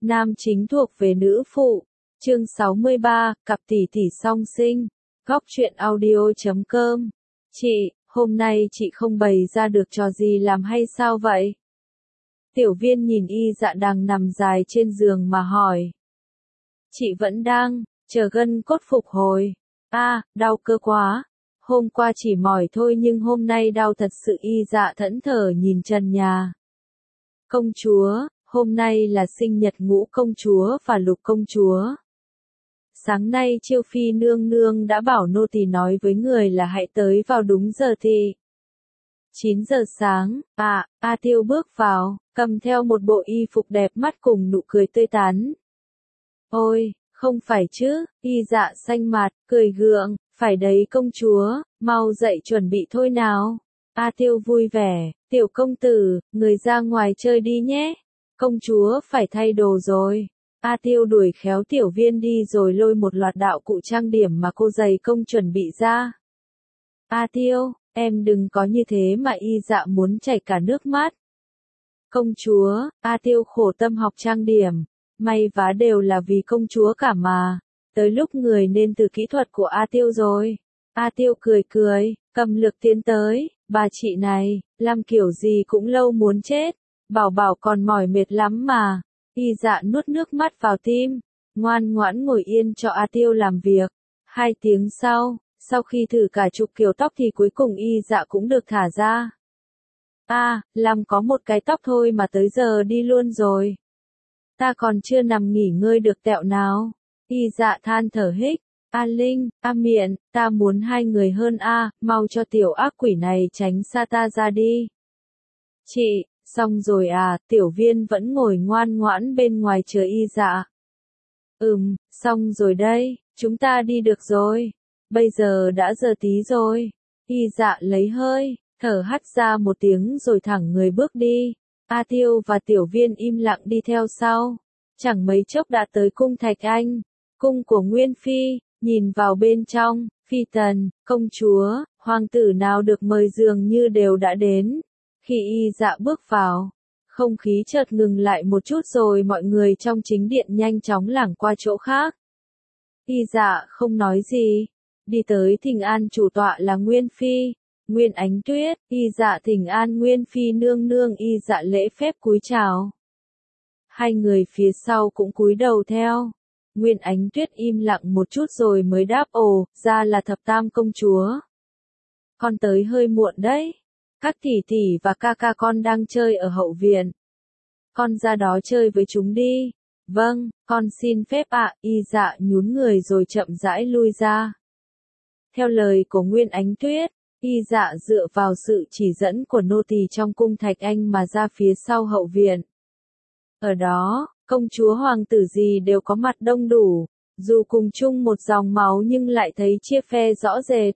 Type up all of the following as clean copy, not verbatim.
Nam chính thuộc về nữ phụ. Chương 63, cặp tỷ tỷ song sinh. Góc truyện audio.com. Chị, hôm nay chị không bày ra được trò gì làm hay sao vậy? Tiểu Viên nhìn Y Dạ đang nằm dài trên giường mà hỏi. Chị vẫn đang chờ gân cốt phục hồi. Đau cơ quá. Hôm qua chỉ mỏi thôi nhưng hôm nay đau thật sự. Y Dạ thẫn thờ nhìn trần nhà. Công chúa, hôm nay là sinh nhật Ngũ công chúa và Lục công chúa. Sáng nay Chiêu Phi nương nương đã bảo nô tỳ nói với người là hãy tới vào đúng giờ thì. 9 giờ sáng, A Tiêu bước vào, cầm theo một bộ y phục đẹp mắt cùng nụ cười tươi tắn. Ôi, không phải chứ, Y Dạ xanh mặt, cười gượng, phải đấy công chúa, mau dậy chuẩn bị thôi nào. A Tiêu vui vẻ, tiểu công tử, người ra ngoài chơi đi nhé. Công chúa phải thay đồ rồi. A Tiêu đuổi khéo Tiểu Viên đi rồi lôi một loạt đạo cụ trang điểm mà cô dày công chuẩn bị ra. A Tiêu, em đừng có như thế mà. Y Dạ muốn chảy cả nước mắt. Công chúa, A Tiêu khổ tâm học trang điểm, may vá đều là vì công chúa cả mà. Tới lúc người nên từ kỹ thuật của A Tiêu rồi. A Tiêu cười cười, cầm lược tiến tới, bà chị này, làm kiểu gì cũng lâu muốn chết, bảo còn mỏi mệt lắm mà. Y Dạ nuốt nước mắt vào tim, ngoan ngoãn ngồi yên cho A Tiêu làm việc. 2 tiếng sau khi thử cả chục kiểu tóc thì cuối cùng Y Dạ cũng được thả ra. Làm có một cái tóc thôi mà tới giờ đi luôn rồi. Ta còn chưa nằm nghỉ ngơi được tẹo nào. Y Dạ than thở hích. A Linh, A Miện, ta muốn hai người hơn mau cho tiểu ác quỷ này tránh xa ta ra đi. Chị, xong rồi Tiểu Viên vẫn ngồi ngoan ngoãn bên ngoài chờ Y Dạ. Xong rồi đây, chúng ta đi được rồi. Bây giờ đã giờ tí rồi. Y Dạ lấy hơi, thở hắt ra một tiếng rồi thẳng người bước đi. A Tiêu và Tiểu Viên im lặng đi theo sau. Chẳng mấy chốc đã tới cung Thạch Anh, cung của Nguyên Phi. Nhìn vào bên trong, phi tần, công chúa, hoàng tử nào được mời dường như đều đã đến. Khi Y Dạ bước vào, không khí chợt ngừng lại một chút rồi mọi người trong chính điện nhanh chóng lảng qua chỗ khác. Y Dạ không nói gì, đi tới thỉnh an chủ tọa là Nguyên Phi, Nguyên Ánh Tuyết. Y Dạ thỉnh an Nguyên Phi nương nương. Y Dạ lễ phép cúi chào. Hai người phía sau cũng cúi đầu theo. Nguyên Ánh Tuyết im lặng một chút rồi mới đáp ra là Thập Tam công chúa. Con tới hơi muộn đấy. Các tỷ tỷ và ca ca con đang chơi ở hậu viện. Con ra đó chơi với chúng đi. Vâng, con xin phép ạ. Y Dạ nhún người rồi chậm rãi lui ra. Theo lời của Nguyên Ánh Tuyết, Y Dạ dựa vào sự chỉ dẫn của nô tỳ trong cung Thạch Anh mà ra phía sau hậu viện. Ở đó, công chúa hoàng tử gì đều có mặt đông đủ, dù cùng chung một dòng máu nhưng lại thấy chia phe rõ rệt.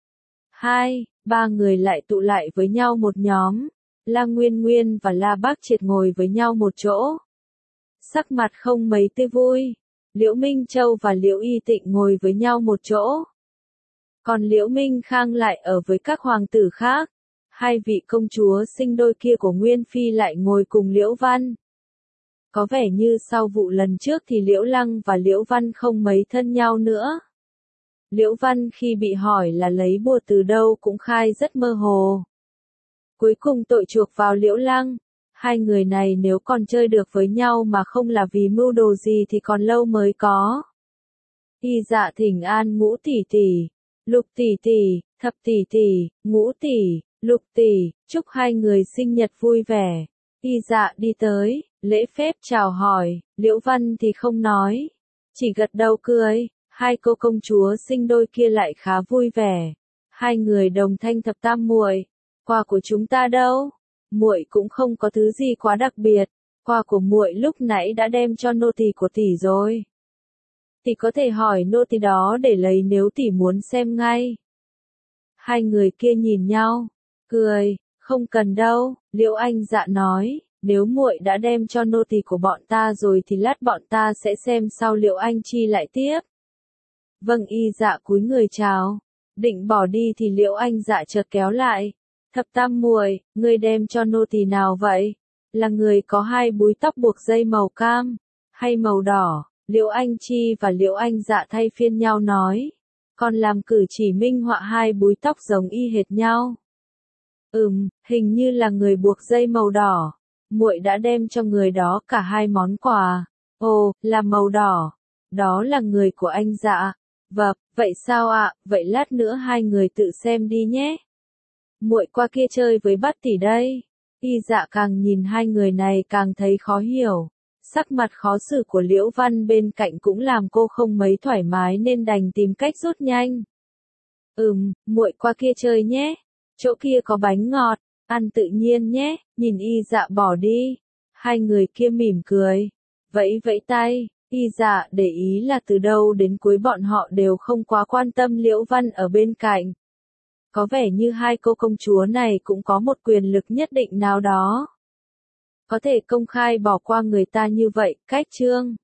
2-3 người lại tụ lại với nhau một nhóm, La Nguyên Nguyên và La Bác Triệt ngồi với nhau một chỗ. Sắc mặt không mấy tươi vui, Liễu Minh Châu và Liễu Y Tịnh ngồi với nhau một chỗ. Còn Liễu Minh Khang lại ở với các hoàng tử khác. 2 vị công chúa sinh đôi kia của Nguyên Phi lại ngồi cùng Liễu Văn. Có vẻ như sau vụ lần trước thì Liễu Lăng và Liễu Văn không mấy thân nhau nữa. Liễu Văn khi bị hỏi là lấy bùa từ đâu cũng khai rất mơ hồ. Cuối cùng tội chuộc vào Liễu Lăng. 2 người này nếu còn chơi được với nhau mà không là vì mưu đồ gì thì còn lâu mới có. Y Dạ thỉnh an Ngũ tỷ tỷ, Lục tỷ tỷ, Thập tỷ tỷ, Ngũ tỷ, Lục tỷ, chúc 2 người sinh nhật vui vẻ. Y Dạ đi tới, lễ phép chào hỏi. Liễu Văn thì không nói, chỉ gật đầu cười. 2 cô công chúa sinh đôi kia lại khá vui vẻ. 2 người đồng thanh Thập Tam muội, quà của chúng ta đâu? Muội cũng không có thứ gì quá đặc biệt, quà của muội lúc nãy đã đem cho nô tỳ của tỷ rồi. Tỷ có thể hỏi nô tỳ đó để lấy nếu tỷ muốn xem ngay. 2 người kia nhìn nhau, cười, không cần đâu. Liễu Anh Dạ nói, nếu muội đã đem cho nô tỳ của bọn ta rồi thì lát bọn ta sẽ xem sau. Liễu Anh Chi lại tiếp. Vâng. Y Dạ cúi người chào, định bỏ đi thì Liễu Anh Dạ chợt kéo lại. Thập Tam muội, ngươi đem cho nô tỳ nào vậy? Là người có 2 búi tóc buộc dây màu cam. Hay màu đỏ, Liễu Anh Chi và Liễu Anh Dạ thay phiên nhau nói. Còn làm cử chỉ minh họa hai búi tóc giống y hệt nhau. Hình như là người buộc dây màu đỏ. Muội đã đem cho người đó cả hai món quà. Ồ, là màu đỏ. Đó là người của anh Dạ. Vâng, vậy sao ạ, vậy lát nữa hai người tự xem đi nhé. Muội qua kia chơi với Bát tỷ đây. Y Dạ càng nhìn hai người này càng thấy khó hiểu. Sắc mặt khó xử của Liễu Văn bên cạnh cũng làm cô không mấy thoải mái nên đành tìm cách rút nhanh. Muội qua kia chơi nhé. Chỗ kia có bánh ngọt, ăn tự nhiên nhé, nhìn Y Dạ bỏ đi. Hai người kia mỉm cười, vẫy vẫy tay. Y Dạ để ý là từ đầu đến cuối bọn họ đều không quá quan tâm Liễu Văn ở bên cạnh. Có vẻ như hai cô công chúa này cũng có một quyền lực nhất định nào đó. Có thể công khai bỏ qua người ta như vậy, cách chương.